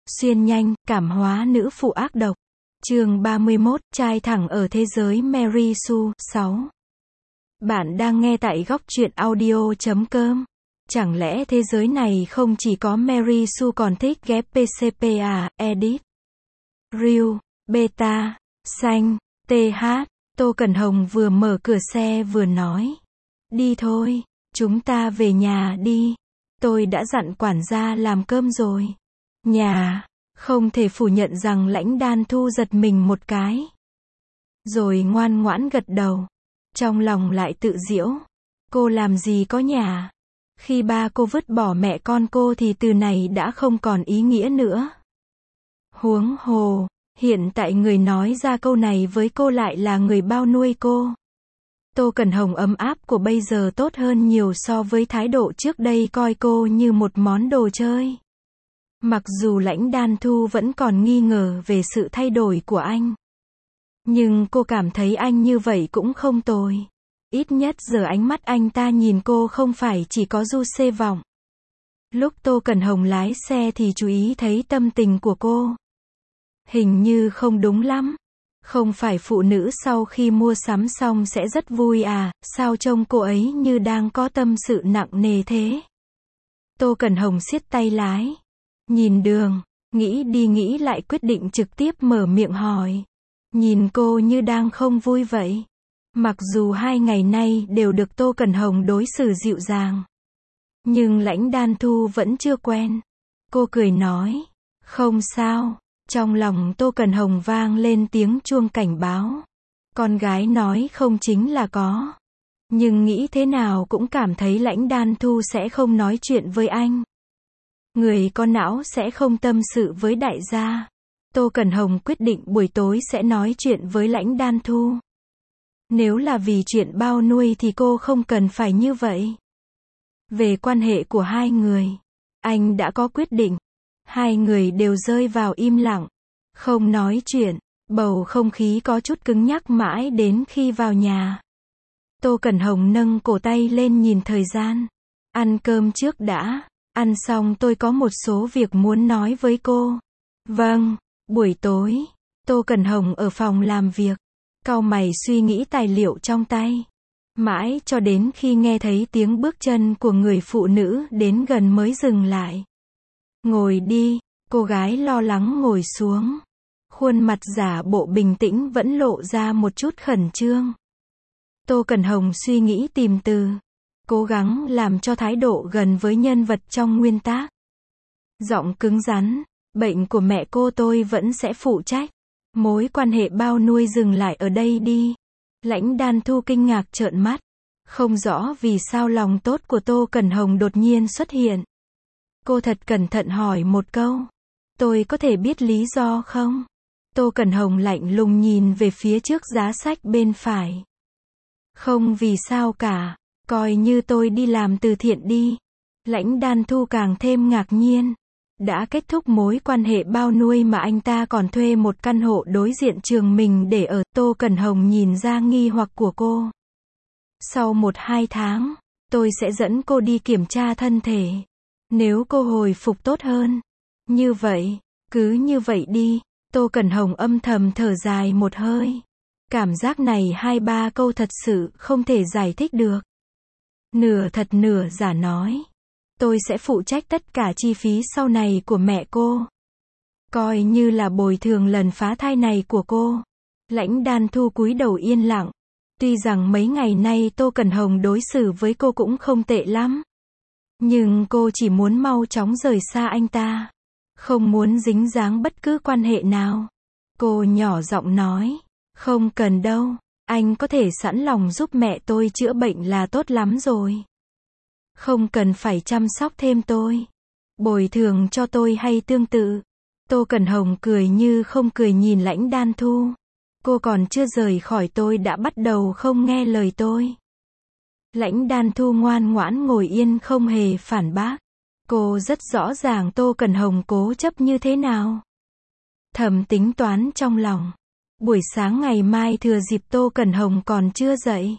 Xuyên nhanh, cảm hóa nữ phụ ác độc. Chương 31, trai thẳng ở thế giới Mary Sue, 6. Bạn đang nghe tại góc truyện audio.com. Chẳng lẽ thế giới này không chỉ có Mary Sue còn thích ghép PCP à, edit. Real, beta, xanh, TH, Tô Cẩn Hồng vừa mở cửa xe vừa nói. Đi thôi, chúng ta về nhà đi. Tôi đã dặn quản gia làm cơm rồi. Nhà, không thể phủ nhận rằng Lãnh Đan Thu giật mình một cái. Rồi ngoan ngoãn gật đầu. Trong lòng lại tự giễu. Cô làm gì có nhà. Khi ba cô vứt bỏ mẹ con cô thì từ này đã không còn ý nghĩa nữa. Huống hồ, hiện tại người nói ra câu này với cô lại là người bao nuôi cô. Tô Cẩn Hồng ấm áp của bây giờ tốt hơn nhiều so với thái độ trước đây coi cô như một món đồ chơi. Mặc dù Lãnh Đan Thu vẫn còn nghi ngờ về sự thay đổi của anh. Nhưng cô cảm thấy anh như vậy cũng không tồi. Ít nhất giờ ánh mắt anh ta nhìn cô không phải chỉ có du xê vọng. Lúc Tô Cẩn Hồng lái xe thì chú ý thấy tâm tình của cô. Hình như không đúng lắm. Không phải phụ nữ sau khi mua sắm xong sẽ rất vui à, sao trông cô ấy như đang có tâm sự nặng nề thế. Tô Cẩn Hồng siết tay lái. Nhìn đường, nghĩ đi nghĩ lại quyết định trực tiếp mở miệng hỏi. Nhìn cô như đang không vui vậy. Mặc dù 2 ngày nay đều được Tô Cẩn Hồng đối xử dịu dàng. Nhưng Lãnh Đan Thu vẫn chưa quen. Cô cười nói. Không sao. Trong lòng Tô Cẩn Hồng vang lên tiếng chuông cảnh báo. Con gái nói không chính là có. Nhưng nghĩ thế nào cũng cảm thấy Lãnh Đan Thu sẽ không nói chuyện với anh. Người có não sẽ không tâm sự với đại gia. Tô Cẩn Hồng quyết định buổi tối sẽ nói chuyện với Lãnh Đan Thu. Nếu là vì chuyện bao nuôi thì cô không cần phải như vậy. Về quan hệ của hai người, anh đã có quyết định. Hai người đều rơi vào im lặng, không nói chuyện, bầu không khí có chút cứng nhắc mãi đến khi vào nhà. Tô Cẩn Hồng nâng cổ tay lên nhìn thời gian. Ăn cơm trước đã, ăn xong tôi có một số việc muốn nói với cô. Vâng, buổi tối, Tô Cẩn Hồng ở phòng làm việc, cau mày suy nghĩ tài liệu trong tay. Mãi cho đến khi nghe thấy tiếng bước chân của người phụ nữ đến gần mới dừng lại. Ngồi đi, cô gái lo lắng ngồi xuống. Khuôn mặt giả bộ bình tĩnh vẫn lộ ra một chút khẩn trương. Tô Cẩn Hồng suy nghĩ tìm từ. Cố gắng làm cho thái độ gần với nhân vật trong nguyên tác. Giọng cứng rắn. Bệnh của mẹ cô tôi vẫn sẽ phụ trách. Mối quan hệ bao nuôi dừng lại ở đây đi. Lãnh Đan Thu kinh ngạc trợn mắt. Không rõ vì sao lòng tốt của Tô Cẩn Hồng đột nhiên xuất hiện. Cô thật cẩn thận hỏi một câu. Tôi có thể biết lý do không? Tô Cẩn Hồng lạnh lùng nhìn về phía trước giá sách bên phải. Không vì sao cả. Coi như tôi đi làm từ thiện đi. Lãnh Đan Thu càng thêm ngạc nhiên. Đã kết thúc mối quan hệ bao nuôi mà anh ta còn thuê một căn hộ đối diện trường mình để ở. Tô Cẩn Hồng nhìn ra nghi hoặc của cô. Sau 1-2 tháng, tôi sẽ dẫn cô đi kiểm tra thân thể. Nếu cô hồi phục tốt hơn. Như vậy, cứ như vậy đi. Tô Cẩn Hồng âm thầm thở dài một hơi. Cảm giác này 2-3 câu thật sự không thể giải thích được. Nửa thật nửa giả nói. Tôi sẽ phụ trách tất cả chi phí sau này của mẹ cô. Coi như là bồi thường lần phá thai này của cô. Lãnh Đan Thu cúi đầu yên lặng. Tuy rằng mấy ngày nay Tô Cẩn Hồng đối xử với cô cũng không tệ lắm. Nhưng cô chỉ muốn mau chóng rời xa anh ta. Không muốn dính dáng bất cứ quan hệ nào. Cô nhỏ giọng nói. Không cần đâu. Anh có thể sẵn lòng giúp mẹ tôi chữa bệnh là tốt lắm rồi. Không cần phải chăm sóc thêm tôi. Bồi thường cho tôi hay tương tự. Tô Cẩn Hồng cười như không cười nhìn Lãnh Đan Thu. Cô còn chưa rời khỏi tôi đã bắt đầu không nghe lời tôi. Lãnh Đan Thu ngoan ngoãn ngồi yên không hề phản bác. Cô rất rõ ràng Tô Cẩn Hồng cố chấp như thế nào. Thầm tính toán trong lòng. Buổi sáng ngày mai thừa dịp Tô Cẩn Hồng còn chưa dậy.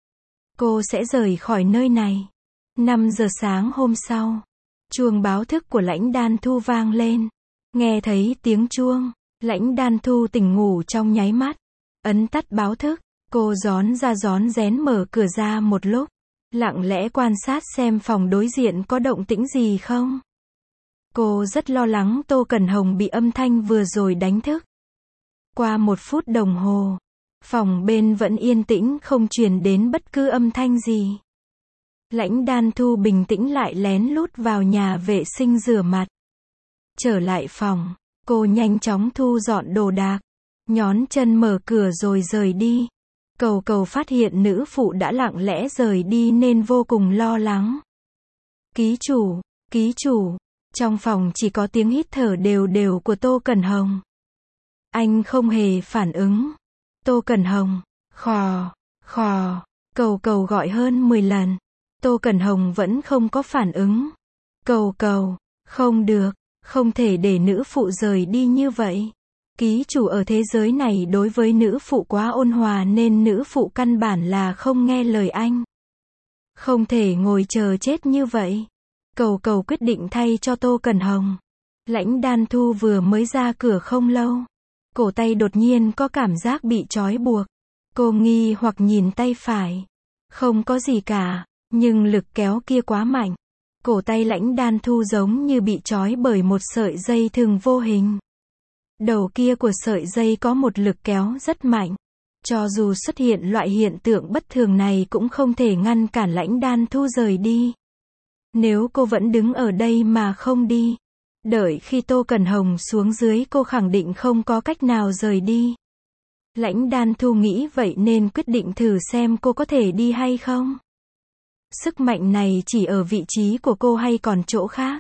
Cô sẽ rời khỏi nơi này. 5 giờ sáng hôm sau. Chuông báo thức của Lãnh Đan Thu vang lên. Nghe thấy tiếng chuông, Lãnh Đan Thu tỉnh ngủ trong nháy mắt. Ấn tắt báo thức, cô rón ra rón rén mở cửa ra một lúc. Lặng lẽ quan sát xem phòng đối diện có động tĩnh gì không. Cô rất lo lắng Tô Cẩn Hồng bị âm thanh vừa rồi đánh thức. Qua 1 phút đồng hồ, phòng bên vẫn yên tĩnh không truyền đến bất cứ âm thanh gì. Lãnh Đan Thu bình tĩnh lại lén lút vào nhà vệ sinh rửa mặt. Trở lại phòng, cô nhanh chóng thu dọn đồ đạc, nhón chân mở cửa rồi rời đi. Cầu Cầu phát hiện nữ phụ đã lặng lẽ rời đi nên vô cùng lo lắng. Ký chủ, trong phòng chỉ có tiếng hít thở đều đều của Tô Cẩn Hồng. Anh không hề phản ứng. Tô Cẩn Hồng, khò, Cầu Cầu gọi hơn 10 lần. Tô Cẩn Hồng vẫn không có phản ứng. Cầu Cầu, không được, không thể để nữ phụ rời đi như vậy. Ký chủ ở thế giới này đối với nữ phụ quá ôn hòa nên nữ phụ căn bản là không nghe lời anh. Không thể ngồi chờ chết như vậy. Cầu Cầu quyết định thay cho Tô Cẩn Hồng. Lãnh Đan Thu vừa mới ra cửa không lâu. Cổ tay đột nhiên có cảm giác bị trói buộc. Cô nghi hoặc nhìn tay phải. Không có gì cả, nhưng lực kéo kia quá mạnh. Cổ tay Lãnh Đan Thu giống như bị trói bởi một sợi dây thừng vô hình. Đầu kia của sợi dây có một lực kéo rất mạnh. Cho dù xuất hiện loại hiện tượng bất thường này cũng không thể ngăn cản Lãnh Đan Thu rời đi. Nếu cô vẫn đứng ở đây mà không đi, đợi khi Tô Cẩn Hồng xuống dưới cô khẳng định không có cách nào rời đi. Lãnh Đan Thu nghĩ vậy nên quyết định thử xem cô có thể đi hay không. Sức mạnh này chỉ ở vị trí của cô hay còn chỗ khác.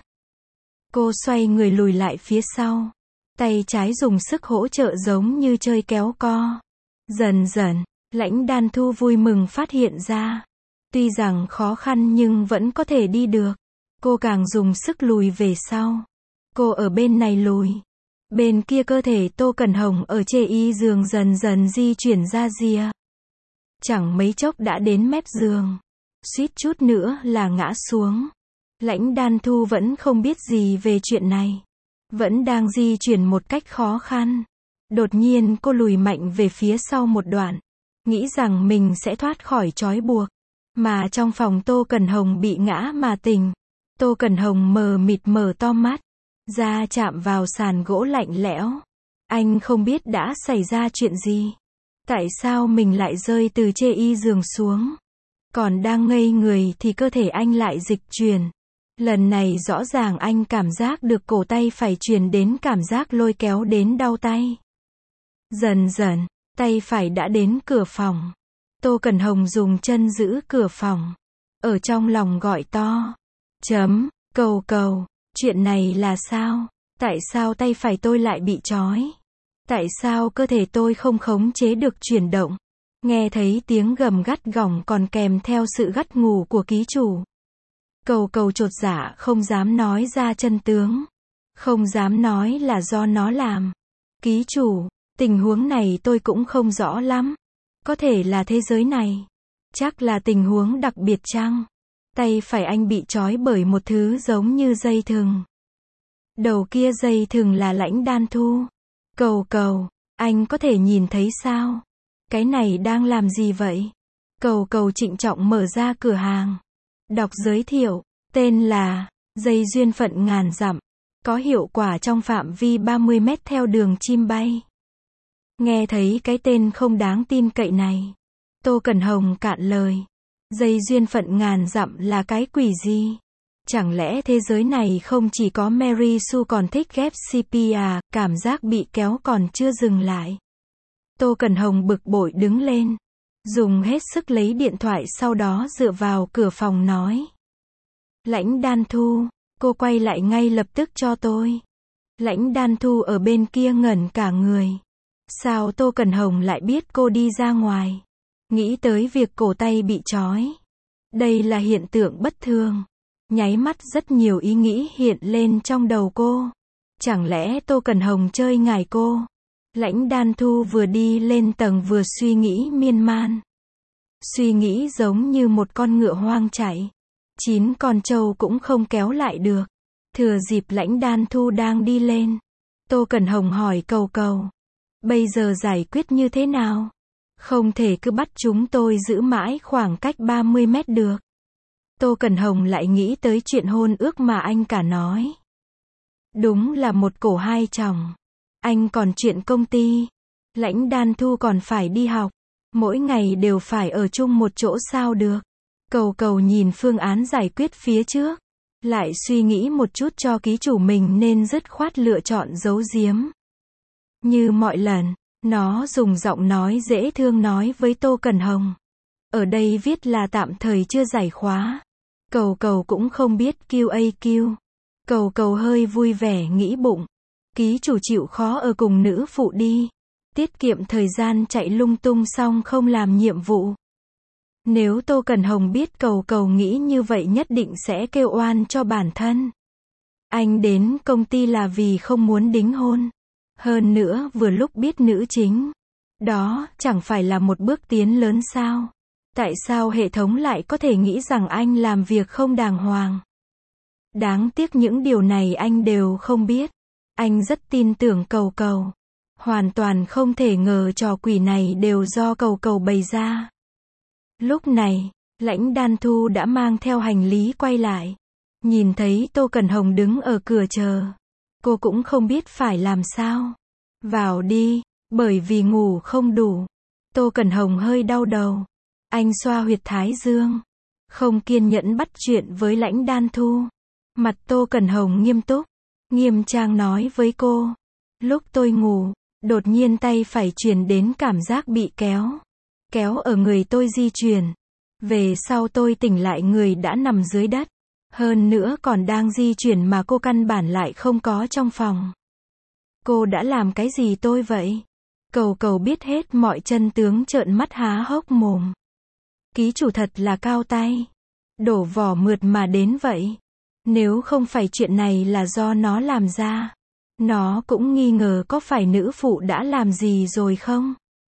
Cô xoay người lùi lại phía sau. Tay trái dùng sức hỗ trợ giống như chơi kéo co. Dần dần, Lãnh Đan Thu vui mừng phát hiện ra. Tuy rằng khó khăn nhưng vẫn có thể đi được. Cô càng dùng sức lùi về sau. Cô ở bên này lùi. Bên kia cơ thể Tô Cẩn Hồng ở trên y giường dần dần di chuyển ra rìa. Chẳng mấy chốc đã đến mép giường. Suýt chút nữa là ngã xuống. Lãnh Đan Thu vẫn không biết gì về chuyện này. Vẫn đang di chuyển một cách khó khăn. Đột nhiên cô lùi mạnh về phía sau một đoạn. Nghĩ rằng mình sẽ thoát khỏi trói buộc. Mà trong phòng Tô Cẩn Hồng bị ngã mà tỉnh. Tô Cẩn Hồng mờ mịt mở to mắt. Da chạm vào sàn gỗ lạnh lẽo. Anh không biết đã xảy ra chuyện gì. Tại sao mình lại rơi từ trên y giường xuống. Còn đang ngây người thì cơ thể anh lại dịch chuyển. Lần này rõ ràng anh cảm giác được cổ tay phải truyền đến cảm giác lôi kéo đến đau tay. Dần dần, tay phải đã đến cửa phòng. Tô Cẩn Hồng dùng chân giữ cửa phòng. Ở trong lòng gọi to. Cầu Cầu, chuyện này là sao? Tại sao tay phải tôi lại bị trói? Tại sao cơ thể tôi không khống chế được chuyển động? Nghe thấy tiếng gầm gắt gỏng còn kèm theo sự gắt gù của ký chủ. Cầu Cầu chột dạ không dám nói ra chân tướng. Không dám nói là do nó làm. Ký chủ, tình huống này tôi cũng không rõ lắm. Có thể là thế giới này. Chắc là tình huống đặc biệt chăng? Tay phải anh bị trói bởi một thứ giống như dây thừng. Đầu kia dây thừng là Lãnh Đan Thu. Cầu Cầu, anh có thể nhìn thấy sao? Cái này đang làm gì vậy? Cầu Cầu trịnh trọng mở ra cửa hàng. Đọc giới thiệu, tên là dây duyên phận ngàn dặm. Có hiệu quả trong phạm vi 30 mét theo đường chim bay. Nghe thấy cái tên không đáng tin cậy này. Tô Cẩn Hồng cạn lời. Dây duyên phận ngàn dặm là cái quỷ gì? Chẳng lẽ thế giới này không chỉ có Mary Sue còn thích ghép CP à? Cảm giác bị kéo còn chưa dừng lại. Tô Cẩn Hồng bực bội đứng lên. Dùng hết sức lấy điện thoại sau đó dựa vào cửa phòng nói. Lãnh Đan Thu, cô quay lại ngay lập tức cho tôi. Lãnh Đan Thu ở bên kia ngẩn cả người. Sao Tô Cẩn Hồng lại biết cô đi ra ngoài? Nghĩ tới việc cổ tay bị trói. Đây là hiện tượng bất thường. Nháy mắt rất nhiều ý nghĩ hiện lên trong đầu cô. Chẳng lẽ Tô Cẩn Hồng chơi ngải cô? Lãnh Đan Thu vừa đi lên tầng vừa suy nghĩ miên man. Suy nghĩ giống như một con ngựa hoang chạy. 9 con trâu cũng không kéo lại được. Thừa dịp Lãnh Đan Thu đang đi lên. Tô Cẩn Hồng hỏi Cầu Cầu. Bây giờ giải quyết như thế nào? Không thể cứ bắt chúng tôi giữ mãi khoảng cách 30 mét được. Tô Cẩn Hồng lại nghĩ tới chuyện hôn ước mà anh cả nói. Đúng là một cổ hai chồng. Anh còn chuyện công ty. Lãnh Đan Thu còn phải đi học. Mỗi ngày đều phải ở chung một chỗ sao được. Cầu Cầu nhìn phương án giải quyết phía trước. Lại suy nghĩ một chút cho ký chủ mình nên dứt khoát lựa chọn giấu giếm. Như mọi lần, nó dùng giọng nói dễ thương nói với Tô Cẩn Hồng. Ở đây viết là tạm thời chưa giải khóa. Cầu Cầu cũng không biết QAQ. Cầu Cầu hơi vui vẻ nghĩ bụng. Ký chủ chịu khó ở cùng nữ phụ đi. Tiết kiệm thời gian chạy lung tung xong không làm nhiệm vụ. Nếu Tô Cẩn Hồng biết Cầu Cầu nghĩ như vậy nhất định sẽ kêu oan cho bản thân. Anh đến công ty là vì không muốn đính hôn. Hơn nữa vừa lúc biết nữ chính. Đó chẳng phải là một bước tiến lớn sao? Tại sao hệ thống lại có thể nghĩ rằng anh làm việc không đàng hoàng? Đáng tiếc những điều này anh đều không biết. Anh rất tin tưởng Cầu Cầu. Hoàn toàn không thể ngờ trò quỷ này đều do Cầu Cầu bày ra. Lúc này, Lãnh Đan Thu đã mang theo hành lý quay lại. Nhìn thấy Tô Cẩn Hồng đứng ở cửa chờ. Cô cũng không biết phải làm sao. Vào đi, bởi vì ngủ không đủ. Tô Cẩn Hồng hơi đau đầu. Anh xoa huyệt thái dương. Không kiên nhẫn bắt chuyện với Lãnh Đan Thu. Mặt Tô Cẩn Hồng nghiêm túc. Nghiêm trang nói với cô. Lúc tôi ngủ, đột nhiên tay phải truyền đến cảm giác bị kéo. Kéo ở người tôi di chuyển. Về sau tôi tỉnh lại người đã nằm dưới đất. Hơn nữa còn đang di chuyển mà cô căn bản lại không có trong phòng. Cô đã làm cái gì tôi vậy? Cầu Cầu biết hết mọi chân tướng trợn mắt há hốc mồm. Ký chủ thật là cao tay. Đổ vỏ mượt mà đến vậy. Nếu không phải chuyện này là do nó làm ra. Nó cũng nghi ngờ có phải nữ phụ đã làm gì rồi không?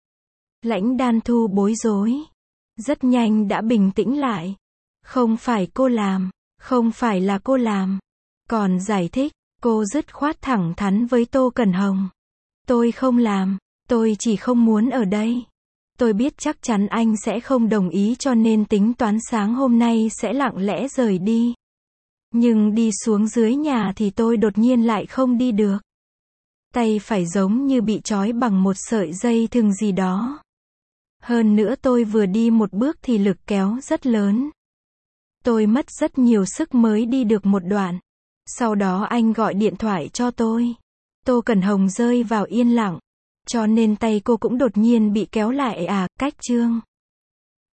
Lãnh Đan Thu bối rối. Rất nhanh đã bình tĩnh lại. Không phải cô làm. Không phải là cô làm. Còn giải thích, cô dứt khoát thẳng thắn với Tô Cẩn Hồng. Tôi không làm. Tôi chỉ không muốn ở đây. Tôi biết chắc chắn anh sẽ không đồng ý cho nên tính toán sáng hôm nay sẽ lặng lẽ rời đi. Nhưng đi xuống dưới nhà thì tôi đột nhiên lại không đi được. Tay phải giống như bị trói bằng một sợi dây thừng gì đó. Hơn nữa tôi vừa đi một bước thì lực kéo rất lớn. Tôi mất rất nhiều sức mới đi được một đoạn. Sau đó anh gọi điện thoại cho tôi. Tô Cẩn Hồng rơi vào yên lặng. Cho nên tay cô cũng đột nhiên bị kéo lại cách chương.